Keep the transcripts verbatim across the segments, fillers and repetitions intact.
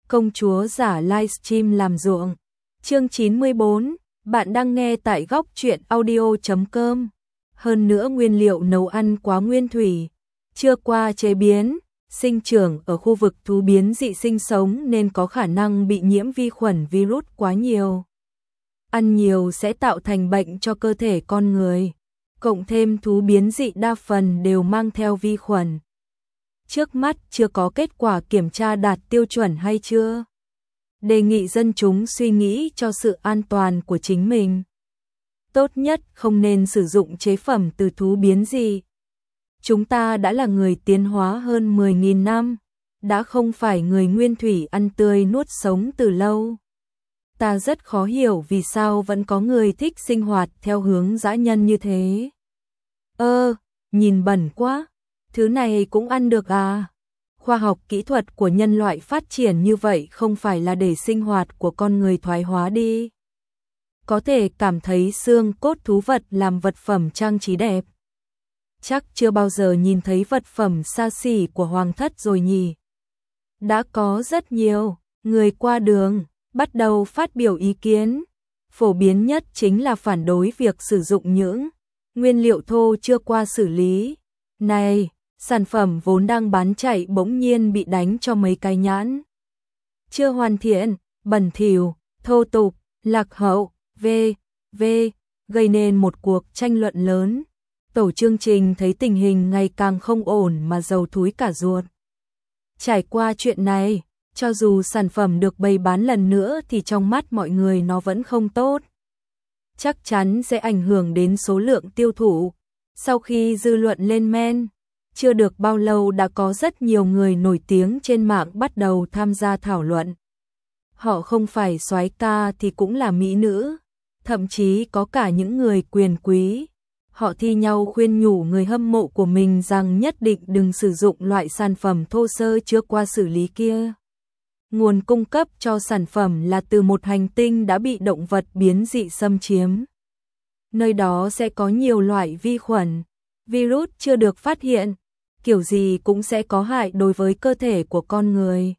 Công chúa giả livestream làm ruộng. Chương chín mươi bốn, bạn đang nghe tại góc truyện audio chấm com. Hơn nữa nguyên liệu nấu ăn quá nguyên thủy, chưa qua chế biến, sinh trưởng ở khu vực thú biến dị sinh sống nên có khả năng bị nhiễm vi khuẩn virus quá nhiều. Ăn nhiều sẽ tạo thành bệnh cho cơ thể con người. Cộng thêm thú biến dị đa phần đều mang theo vi khuẩn. Trước mắt chưa có kết quả kiểm tra đạt tiêu chuẩn hay chưa. Đề nghị dân chúng suy nghĩ cho sự an toàn của chính mình. Tốt nhất không nên sử dụng chế phẩm từ thú biến dị. Chúng ta đã là người tiến hóa hơn mười nghìn năm, đã không phải người nguyên thủy ăn tươi nuốt sống từ lâu. Ta rất khó hiểu vì sao vẫn có người thích sinh hoạt theo hướng dã nhân như thế. Ơ, nhìn bẩn quá, thứ này cũng ăn được à? Khoa học kỹ thuật của nhân loại phát triển như vậy không phải là để sinh hoạt của con người thoái hóa đi. Có thể cảm thấy xương cốt thú vật làm vật phẩm trang trí đẹp. Chắc chưa bao giờ nhìn thấy vật phẩm xa xỉ của hoàng thất rồi nhỉ? Đã có rất nhiều người qua đường bắt đầu phát biểu ý kiến. Phổ biến nhất chính là phản đối việc sử dụng những nguyên liệu thô chưa qua xử lý. Này, sản phẩm vốn đang bán chạy bỗng nhiên bị đánh cho mấy cái nhãn. Chưa hoàn thiện, bẩn thỉu, thô tục, lạc hậu, v.v. gây nên một cuộc tranh luận lớn. Tổ chương trình thấy tình hình ngày càng không ổn mà dầu thúi cả ruột. Trải qua chuyện này, cho dù sản phẩm được bày bán lần nữa thì trong mắt mọi người nó vẫn không tốt. Chắc chắn sẽ ảnh hưởng đến số lượng tiêu thụ. Sau khi dư luận lên men, chưa được bao lâu đã có rất nhiều người nổi tiếng trên mạng bắt đầu tham gia thảo luận. Họ không phải soái ca thì cũng là mỹ nữ, thậm chí có cả những người quyền quý. Họ thi nhau khuyên nhủ người hâm mộ của mình rằng nhất định đừng sử dụng loại sản phẩm thô sơ chưa qua xử lý kia. Nguồn cung cấp cho sản phẩm là từ một hành tinh đã bị động vật biến dị xâm chiếm. Nơi đó sẽ có nhiều loại vi khuẩn, virus chưa được phát hiện, kiểu gì cũng sẽ có hại đối với cơ thể của con người.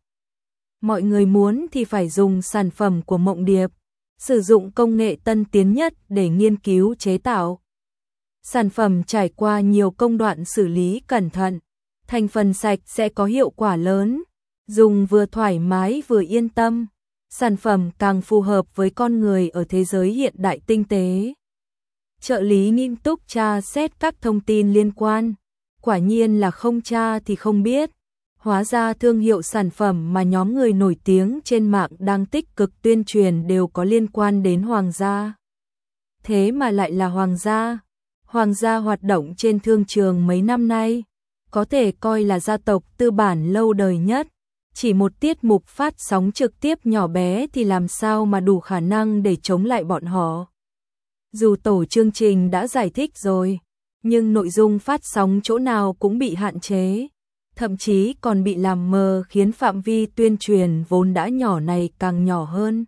Mọi người muốn thì phải dùng sản phẩm của Mộng Điệp, sử dụng công nghệ tân tiến nhất để nghiên cứu chế tạo. Sản phẩm trải qua nhiều công đoạn xử lý cẩn thận, thành phần sạch sẽ có hiệu quả lớn, dùng vừa thoải mái vừa yên tâm, sản phẩm càng phù hợp với con người ở thế giới hiện đại tinh tế. Trợ lý nghiêm túc tra xét các thông tin liên quan, quả nhiên là không tra thì không biết. Hóa ra thương hiệu sản phẩm mà nhóm người nổi tiếng trên mạng đang tích cực tuyên truyền đều có liên quan đến hoàng gia. Thế mà lại là hoàng gia. Hoàng gia hoạt động trên thương trường mấy năm nay, có thể coi là gia tộc tư bản lâu đời nhất. Chỉ một tiết mục phát sóng trực tiếp nhỏ bé thì làm sao mà đủ khả năng để chống lại bọn họ. Dù tổ chương trình đã giải thích rồi, nhưng nội dung phát sóng chỗ nào cũng bị hạn chế, thậm chí còn bị làm mờ khiến phạm vi tuyên truyền vốn đã nhỏ này càng nhỏ hơn.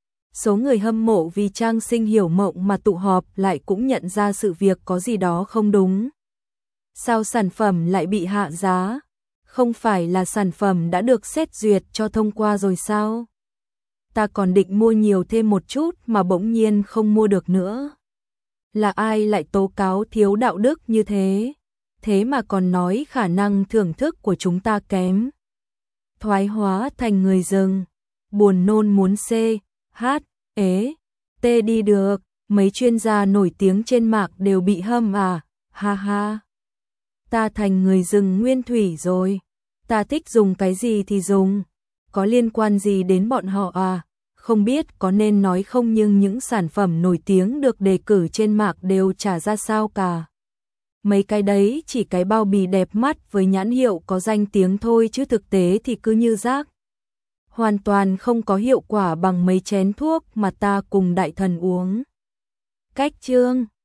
Số người hâm mộ vì Trang Sinh hiểu mộng mà tụ họp lại cũng nhận ra sự việc có gì đó không đúng. Sao sản phẩm lại bị hạ giá? Không phải là sản phẩm đã được xét duyệt cho thông qua rồi sao? Ta còn định mua nhiều thêm một chút mà bỗng nhiên không mua được nữa. Là ai lại tố cáo thiếu đạo đức như thế? Thế mà còn nói khả năng thưởng thức của chúng ta kém. Thoái hóa thành người rừng, buồn nôn muốn C, H, ế, T đi được, mấy chuyên gia nổi tiếng trên mạng đều bị hâm à, ha ha. Ta thành người rừng nguyên thủy rồi, ta thích dùng cái gì thì dùng, có liên quan gì đến bọn họ à, không biết có nên nói không nhưng những sản phẩm nổi tiếng được đề cử trên mạng đều chả ra sao cả. Mấy cái đấy chỉ cái bao bì đẹp mắt với nhãn hiệu có danh tiếng thôi chứ thực tế thì cứ như rác. Hoàn toàn không có hiệu quả bằng mấy chén thuốc mà ta cùng đại thần uống. Cách chương